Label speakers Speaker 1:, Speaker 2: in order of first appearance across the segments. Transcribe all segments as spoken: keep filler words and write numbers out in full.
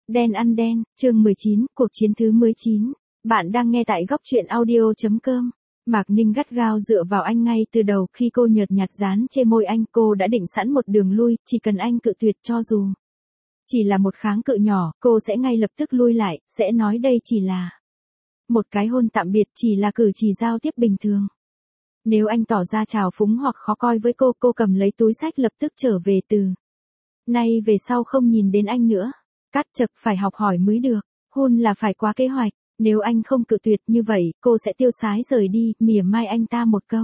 Speaker 1: Đen ăn đen, chương mười chín, cuộc chiến thứ mười chín. Bạn đang nghe tại góc truyện audio.com. Mạc Ninh gắt gao dựa vào anh ngay từ đầu, khi cô nhợt nhạt dán trên môi anh, cô đã định sẵn một đường lui, chỉ cần anh cự tuyệt cho dù chỉ là một kháng cự nhỏ, cô sẽ ngay lập tức lui lại, sẽ nói đây chỉ là một cái hôn tạm biệt, chỉ là cử chỉ giao tiếp bình thường. Nếu anh tỏ ra trào phúng hoặc khó coi với cô, cô cầm lấy túi xách lập tức trở về, từ nay về sau không nhìn đến anh nữa. Cắt chật, phải học hỏi mới được, hôn là phải qua kế hoạch, nếu anh không cự tuyệt như vậy, cô sẽ tiêu sái rời đi, mỉa mai anh ta một câu.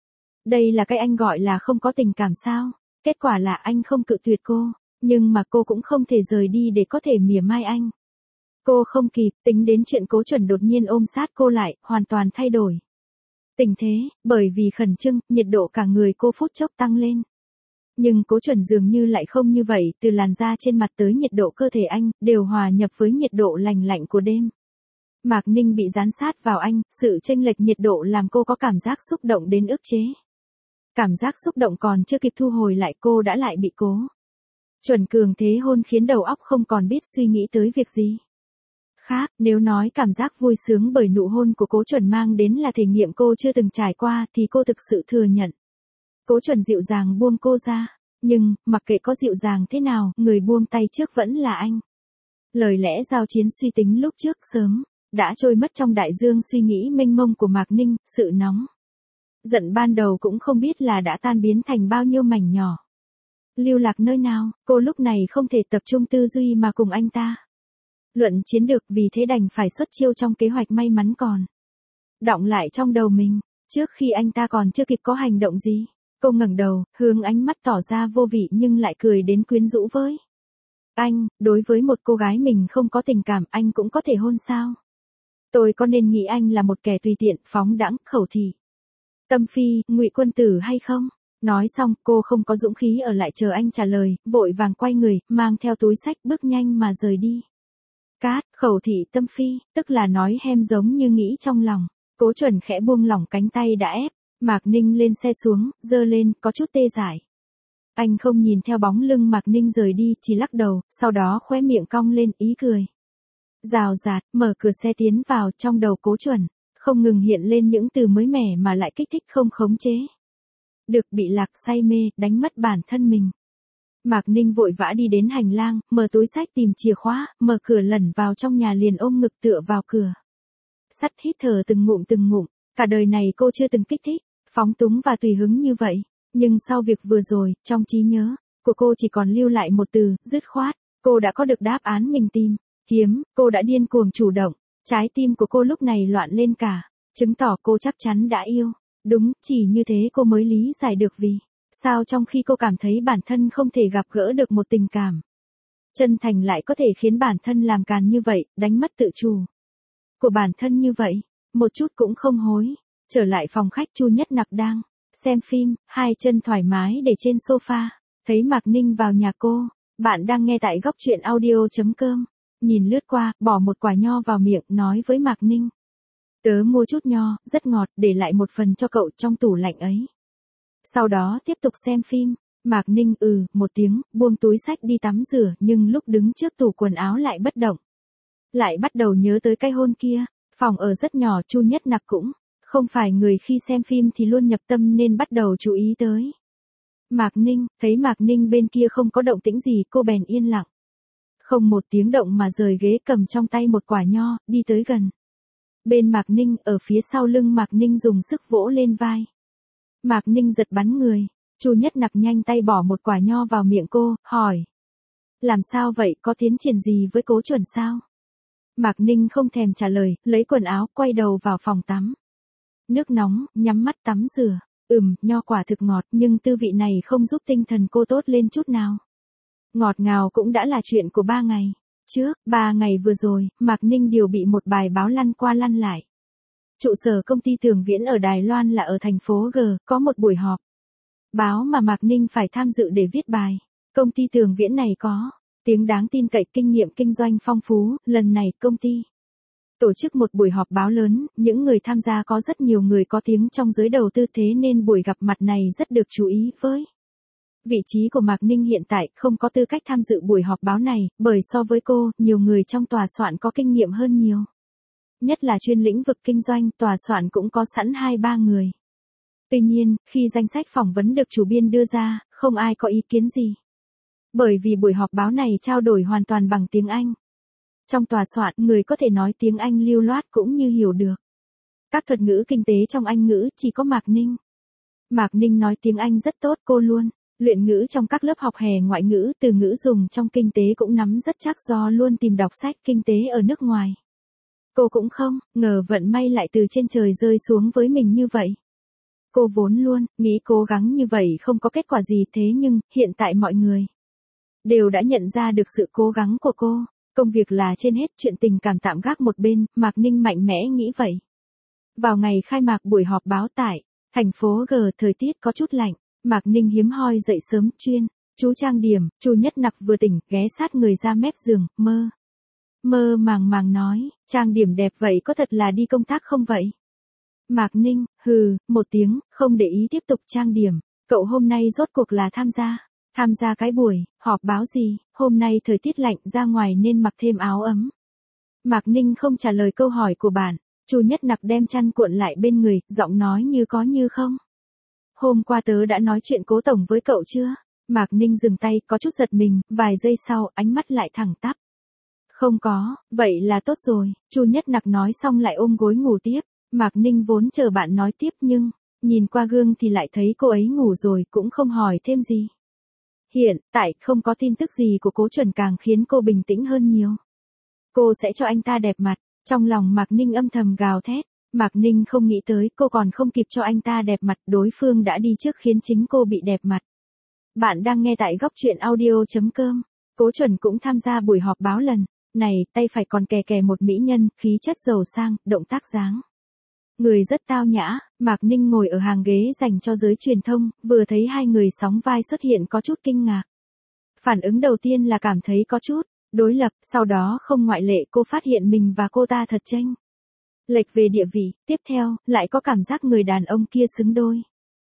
Speaker 1: Đây là cái anh gọi là không có tình cảm sao? Kết quả là anh không cự tuyệt cô, nhưng mà cô cũng không thể rời đi để có thể mỉa mai anh. Cô không kịp tính đến chuyện Cố Chuẩn đột nhiên ôm sát cô lại, hoàn toàn thay đổi tình thế, bởi vì khẩn trương, nhiệt độ cả người cô phút chốc tăng lên. Nhưng Cố Chuẩn dường như lại không như vậy, từ làn da trên mặt tới nhiệt độ cơ thể anh, đều hòa nhập với nhiệt độ lành lạnh của đêm. Mạc Ninh bị dán sát vào anh, sự chênh lệch nhiệt độ làm cô có cảm giác xúc động đến ức chế. Cảm giác xúc động còn chưa kịp thu hồi lại, cô đã lại bị Cố Chuẩn cường thế hôn khiến đầu óc không còn biết suy nghĩ tới việc gì khác. Nếu nói cảm giác vui sướng bởi nụ hôn của Cố Chuẩn mang đến là thể nghiệm cô chưa từng trải qua, thì cô thực sự thừa nhận. Cố Chuẩn dịu dàng buông cô ra, nhưng, mặc kệ có dịu dàng thế nào, người buông tay trước vẫn là anh. Lời lẽ giao chiến suy tính lúc trước sớm đã trôi mất trong đại dương suy nghĩ mênh mông của Mạc Ninh, sự nóng giận ban đầu cũng không biết là đã tan biến thành bao nhiêu mảnh nhỏ. Lưu lạc nơi nào, cô lúc này không thể tập trung tư duy mà cùng anh ta luận chiến được, vì thế đành phải xuất chiêu trong kế hoạch may mắn còn đọng lại trong đầu mình. Trước khi anh ta còn chưa kịp có hành động gì, cô ngẩng đầu, hướng ánh mắt tỏ ra vô vị nhưng lại cười đến quyến rũ với anh. Đối với một cô gái mình không có tình cảm, anh cũng có thể hôn sao? Tôi có nên nghĩ anh là một kẻ tùy tiện, phóng đãng, khẩu thị tâm phi, ngụy quân tử hay không? Nói xong, cô không có dũng khí ở lại chờ anh trả lời, vội vàng quay người, mang theo túi xách bước nhanh mà rời đi. Cát, khẩu thị tâm phi, tức là nói hem giống như nghĩ trong lòng. Cố Chuẩn khẽ buông lỏng cánh tay đã ép Mạc Ninh lên xe xuống, giơ lên, có chút tê dại. Anh không nhìn theo bóng lưng Mạc Ninh rời đi, chỉ lắc đầu, sau đó khóe miệng cong lên ý cười rào rạt, mở cửa xe tiến vào. Trong đầu Cố Chuẩn không ngừng hiện lên những từ mới mẻ mà lại kích thích không khống chế được, bị lạc, say mê, đánh mất bản thân mình. Mạc Ninh vội vã đi đến hành lang, mở túi xách tìm chìa khóa, mở cửa lẩn vào trong nhà, liền ôm ngực tựa vào cửa sắt, hít thở từng ngụm từng ngụm. Cả đời này cô chưa từng kích thích, phóng túng và tùy hứng như vậy, nhưng sau việc vừa rồi, trong trí nhớ của cô chỉ còn lưu lại một từ, dứt khoát. Cô đã có được đáp án mình tìm kiếm, cô đã điên cuồng chủ động. Trái tim của cô lúc này loạn lên cả, chứng tỏ cô chắc chắn đã yêu. Đúng, chỉ như thế cô mới lý giải được vì sao trong khi cô cảm thấy bản thân không thể gặp gỡ được một tình cảm chân thành lại có thể khiến bản thân làm càn như vậy, đánh mất tự chủ của bản thân như vậy, một chút cũng không hối. Trở lại phòng khách, Chu Nhất Nặc đang xem phim, hai chân thoải mái để trên sofa, thấy Mạc Ninh vào nhà cô. Bạn đang nghe tại góc truyện audio.com. Nhìn lướt qua, bỏ một quả nho vào miệng, nói với Mạc Ninh. Tớ mua chút nho, rất ngọt, để lại một phần cho cậu trong tủ lạnh ấy. Sau đó tiếp tục xem phim. Mạc Ninh ừ, một tiếng, buông túi xách đi tắm rửa, nhưng lúc đứng trước tủ quần áo lại bất động. Lại bắt đầu nhớ tới cái hôn kia. Phòng ở rất nhỏ, Chu Nhất Nặc cũng không phải người khi xem phim thì luôn nhập tâm nên bắt đầu chú ý tới Mạc Ninh. Thấy Mạc Ninh bên kia không có động tĩnh gì, cô bèn yên lặng, không một tiếng động mà rời ghế, cầm trong tay một quả nho, đi tới gần bên Mạc Ninh. Ở phía sau lưng Mạc Ninh dùng sức vỗ lên vai Mạc Ninh, giật bắn người. Chu Nhất Nặc nhanh tay bỏ một quả nho vào miệng cô, hỏi. Làm sao vậy, có tiến triển gì với Cố Chuẩn sao? Mạc Ninh không thèm trả lời, lấy quần áo, quay đầu vào phòng tắm. Nước nóng, nhắm mắt tắm rửa. Ừm, nho quả thực ngọt, nhưng tư vị này không giúp tinh thần cô tốt lên chút nào. Ngọt ngào cũng đã là chuyện của ba ngày trước. Ba ngày vừa rồi, Mạc Ninh điều bị một bài báo lăn qua lăn lại. Trụ sở công ty Tường Viễn ở Đài Loan là ở thành phố G, có một buổi họp báo mà Mạc Ninh phải tham dự để viết bài. Công ty Tường Viễn này có tiếng đáng tin cậy, kinh nghiệm kinh doanh phong phú. Lần này công ty tổ chức một buổi họp báo lớn, những người tham gia có rất nhiều người có tiếng trong giới đầu tư, thế nên buổi gặp mặt này rất được chú ý với Vị trí của Mạc Ninh hiện tại không có tư cách tham dự buổi họp báo này, bởi so với cô, nhiều người trong tòa soạn có kinh nghiệm hơn nhiều. Nhất là chuyên lĩnh vực kinh doanh, tòa soạn cũng có sẵn hai ba người. Tuy nhiên, khi danh sách phỏng vấn được chủ biên đưa ra, không ai có ý kiến gì. Bởi vì buổi họp báo này trao đổi hoàn toàn bằng tiếng Anh. Trong tòa soạn, người có thể nói tiếng Anh lưu loát cũng như hiểu được. Các thuật ngữ kinh tế trong Anh ngữ chỉ có Mạc Ninh. Mạc Ninh nói tiếng Anh rất tốt, cô luôn luyện ngữ trong các lớp học hè ngoại ngữ, từ ngữ dùng trong kinh tế cũng nắm rất chắc do luôn tìm đọc sách kinh tế ở nước ngoài. Cô cũng không ngờ vận may lại từ trên trời rơi xuống với mình như vậy. Cô vốn luôn nghĩ cố gắng như vậy không có kết quả gì, thế nhưng hiện tại mọi người đều đã nhận ra được sự cố gắng của cô. Công việc là trên hết, chuyện tình cảm tạm gác một bên, Mạc Ninh mạnh mẽ nghĩ vậy. Vào ngày khai mạc buổi họp báo tại thành phố G, thời tiết có chút lạnh, Mạc Ninh hiếm hoi dậy sớm, chuyên chú trang điểm. Chu Nhất Nặc vừa tỉnh, ghé sát người ra mép giường, mơ mơ màng màng nói, trang điểm đẹp vậy có thật là đi công tác không vậy? Mạc Ninh hừ một tiếng, không để ý tiếp tục trang điểm. Cậu hôm nay rốt cuộc là tham gia tham gia cái buổi họp báo gì? Hôm nay thời tiết lạnh, ra ngoài nên mặc thêm áo ấm. Mạc Ninh không trả lời câu hỏi của bạn. Chu Nhất Nặc đem chăn cuộn lại bên người, giọng nói như có như không. Hôm qua tớ đã nói chuyện Cố tổng với cậu chưa? Mạc Ninh dừng tay, có chút giật mình, vài giây sau, ánh mắt lại thẳng tắp. Không có, vậy là tốt rồi. Chu Nhất Nặc nói xong lại ôm gối ngủ tiếp. Mạc Ninh vốn chờ bạn nói tiếp nhưng, nhìn qua gương thì lại thấy cô ấy ngủ rồi, cũng không hỏi thêm gì. Hiện tại không có tin tức gì của Cố Chuẩn càng khiến cô bình tĩnh hơn nhiều. Cô sẽ cho anh ta đẹp mặt. Trong lòng Mạc Ninh âm thầm gào thét. Mạc Ninh không nghĩ tới cô còn không kịp cho anh ta đẹp mặt, đối phương đã đi trước khiến chính cô bị đẹp mặt. Bạn đang nghe tại góc truyện audio chấm com. Cố Chuẩn cũng tham gia buổi họp báo lần này, tay phải còn kè kè một mỹ nhân, khí chất giàu sang, động tác dáng người rất tao nhã. Mạc Ninh ngồi ở hàng ghế dành cho giới truyền thông, vừa thấy hai người sóng vai xuất hiện có chút kinh ngạc. Phản ứng đầu tiên là cảm thấy có chút đối lập, sau đó không ngoại lệ, cô phát hiện mình và cô ta thật chênh lệch về địa vị. Tiếp theo, lại có cảm giác người đàn ông kia xứng đôi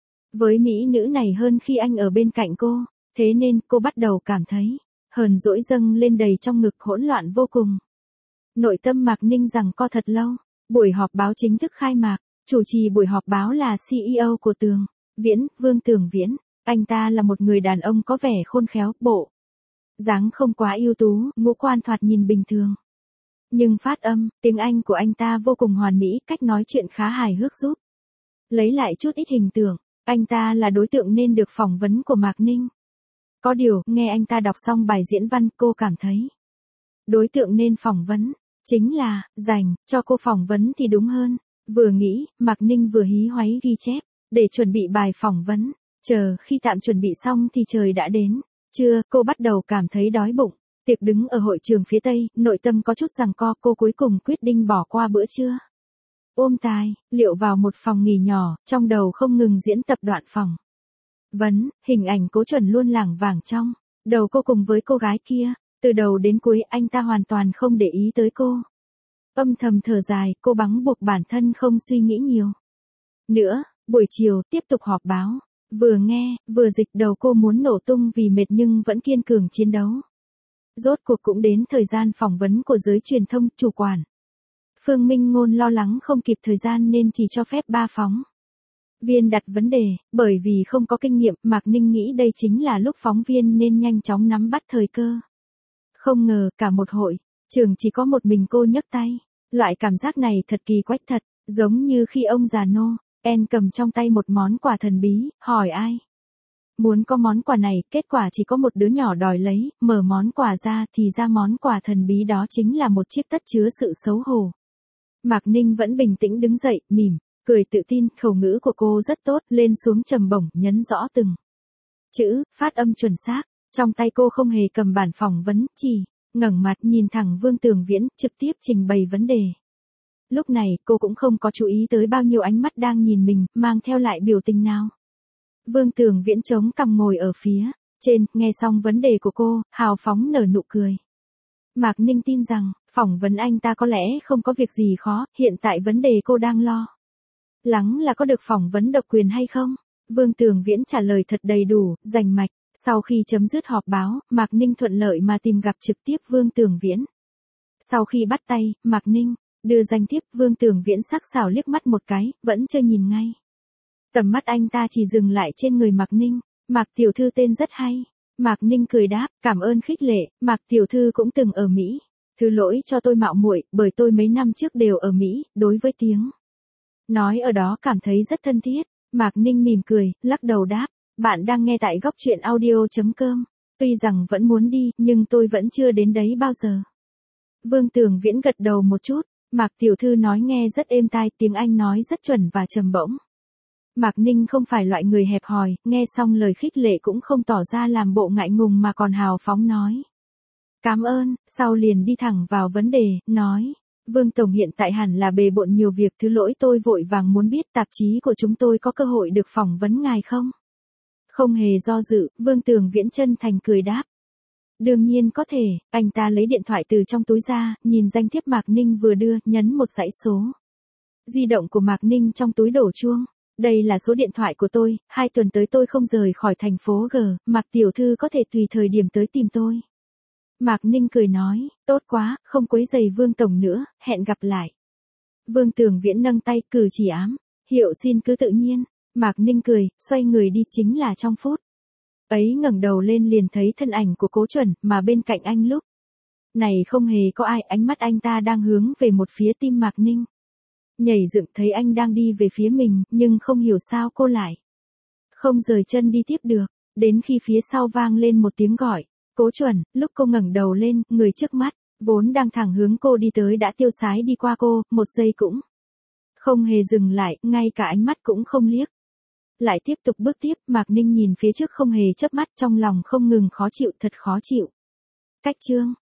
Speaker 1: với mỹ nữ này hơn khi anh ở bên cạnh cô. Thế nên cô bắt đầu cảm thấy hờn dỗi dâng lên đầy trong ngực, hỗn loạn vô cùng. Nội tâm Mạc Ninh rằng co thật lâu. Buổi họp báo chính thức khai mạc. Chủ trì buổi họp báo là xê e ô của Tường Viễn, Vương Tường Viễn. Anh ta là một người đàn ông có vẻ khôn khéo, bộ dáng không quá ưu tú, ngũ quan thoạt nhìn bình thường. Nhưng phát âm, tiếng Anh của anh ta vô cùng hoàn mỹ, cách nói chuyện khá hài hước, giúp lấy lại chút ít hình tượng. Anh ta là đối tượng nên được phỏng vấn của Mạc Ninh. Có điều, nghe anh ta đọc xong bài diễn văn, cô cảm thấy đối tượng nên phỏng vấn chính là dành cho cô phỏng vấn thì đúng hơn. Vừa nghĩ, Mạc Ninh vừa hí hoáy ghi chép để chuẩn bị bài phỏng vấn. Chờ khi tạm chuẩn bị xong thì trời đã đến trưa, cô bắt đầu cảm thấy đói bụng. Tiệc đứng ở hội trường phía Tây, nội tâm có chút giằng co, cô cuối cùng quyết định bỏ qua bữa trưa. Ôm tài liệu vào một phòng nghỉ nhỏ, trong đầu không ngừng diễn tập đoạn phỏng vấn. Hình ảnh Cố Chuẩn luôn lảng vảng trong đầu cô cùng với cô gái kia. Từ đầu đến cuối anh ta hoàn toàn không để ý tới cô. Âm thầm thở dài, cô bắn buộc bản thân không suy nghĩ nhiều nữa. Buổi chiều, tiếp tục họp báo. Vừa nghe, vừa dịch, đầu cô muốn nổ tung vì mệt nhưng vẫn kiên cường chiến đấu. Rốt cuộc cũng đến thời gian phỏng vấn của giới truyền thông. Chủ quản Phương Minh Ngôn lo lắng không kịp thời gian nên chỉ cho phép ba phóng viên đặt vấn đề. Bởi vì không có kinh nghiệm, Mạc Ninh nghĩ đây chính là lúc phóng viên nên nhanh chóng nắm bắt thời cơ. Không ngờ, cả một hội trường chỉ có một mình cô nhấc tay. Loại cảm giác này thật kỳ quái thật, giống như khi ông già Noel cầm trong tay một món quà thần bí, hỏi ai muốn có món quà này, kết quả chỉ có một đứa nhỏ đòi lấy, mở món quà ra thì ra món quà thần bí đó chính là một chiếc tất chứa sự xấu hổ. Mạc Ninh vẫn bình tĩnh đứng dậy, mỉm cười tự tin, khẩu ngữ của cô rất tốt, lên xuống trầm bổng, nhấn rõ từng chữ, phát âm chuẩn xác. Trong tay cô không hề cầm bản phỏng vấn, chỉ ngẩng mặt nhìn thẳng Vương Tường Viễn, trực tiếp trình bày vấn đề. Lúc này, cô cũng không có chú ý tới bao nhiêu ánh mắt đang nhìn mình, mang theo lại biểu tình nào. Vương Tường Viễn chống cằm ngồi ở phía trên, nghe xong vấn đề của cô, hào phóng nở nụ cười. Mạc Ninh tin rằng, phỏng vấn anh ta có lẽ không có việc gì khó, hiện tại vấn đề cô đang lo lắng là có được phỏng vấn độc quyền hay không. Vương Tường Viễn trả lời thật đầy đủ, rành mạch, Sau khi chấm dứt họp báo, Mạc Ninh thuận lợi mà tìm gặp trực tiếp Vương Tường Viễn. Sau khi bắt tay, Mạc Ninh đưa danh thiếp, Vương Tường Viễn sắc sảo liếc mắt một cái, vẫn chưa nhìn ngay. Tầm mắt anh ta chỉ dừng lại trên người Mạc Ninh. Mạc tiểu thư tên rất hay. Mạc Ninh cười đáp, cảm ơn khích lệ, Mạc tiểu thư cũng từng ở Mỹ. Thứ lỗi cho tôi mạo muội, bởi tôi mấy năm trước đều ở Mỹ, đối với tiếng nói ở đó cảm thấy rất thân thiết. Mạc Ninh mỉm cười, lắc đầu đáp, bạn đang nghe tại góc truyện audio.com. Tuy rằng vẫn muốn đi, nhưng tôi vẫn chưa đến đấy bao giờ. Vương Tường Viễn gật đầu một chút, Mạc tiểu thư nói nghe rất êm tai, tiếng Anh nói rất chuẩn và trầm bổng. Mạc Ninh không phải loại người hẹp hòi, nghe xong lời khích lệ cũng không tỏ ra làm bộ ngại ngùng mà còn hào phóng nói. Cảm ơn, sau liền đi thẳng vào vấn đề, nói. Vương Tổng hiện tại hẳn là bề bộn nhiều việc, thứ lỗi tôi vội vàng muốn biết tạp chí của chúng tôi có cơ hội được phỏng vấn ngài không? Không hề do dự, Vương Tường Viễn chân thành cười đáp. Đương nhiên có thể, anh ta lấy điện thoại từ trong túi ra, nhìn danh thiếp Mạc Ninh vừa đưa, nhấn một dãy số. Di động của Mạc Ninh trong túi đổ chuông. Đây là số điện thoại của tôi, hai tuần tới tôi không rời khỏi thành phố G, Mạc tiểu thư có thể tùy thời điểm tới tìm tôi. Mạc Ninh cười nói, tốt quá, không quấy rầy Vương Tổng nữa, hẹn gặp lại. Vương Tường Viễn nâng tay, cử chỉ ám, hiệu xin cứ tự nhiên. Mạc Ninh cười, xoay người đi, chính là trong phút ấy ngẩng đầu lên liền thấy thân ảnh của Cố Chuẩn, mà bên cạnh anh lúc này không hề có ai, ánh mắt anh ta đang hướng về một phía tim Mạc Ninh. Nhảy dựng thấy anh đang đi về phía mình, nhưng không hiểu sao cô lại không rời chân đi tiếp được, đến khi phía sau vang lên một tiếng gọi, Cố Chuẩn. Lúc cô ngẩng đầu lên, người trước mắt, vốn đang thẳng hướng cô đi tới đã tiêu sái đi qua cô, một giây cũng không hề dừng lại, ngay cả ánh mắt cũng không liếc. Lại tiếp tục bước tiếp, Mạc Ninh nhìn phía trước không hề chớp mắt, trong lòng không ngừng khó chịu, thật khó chịu. Cách chương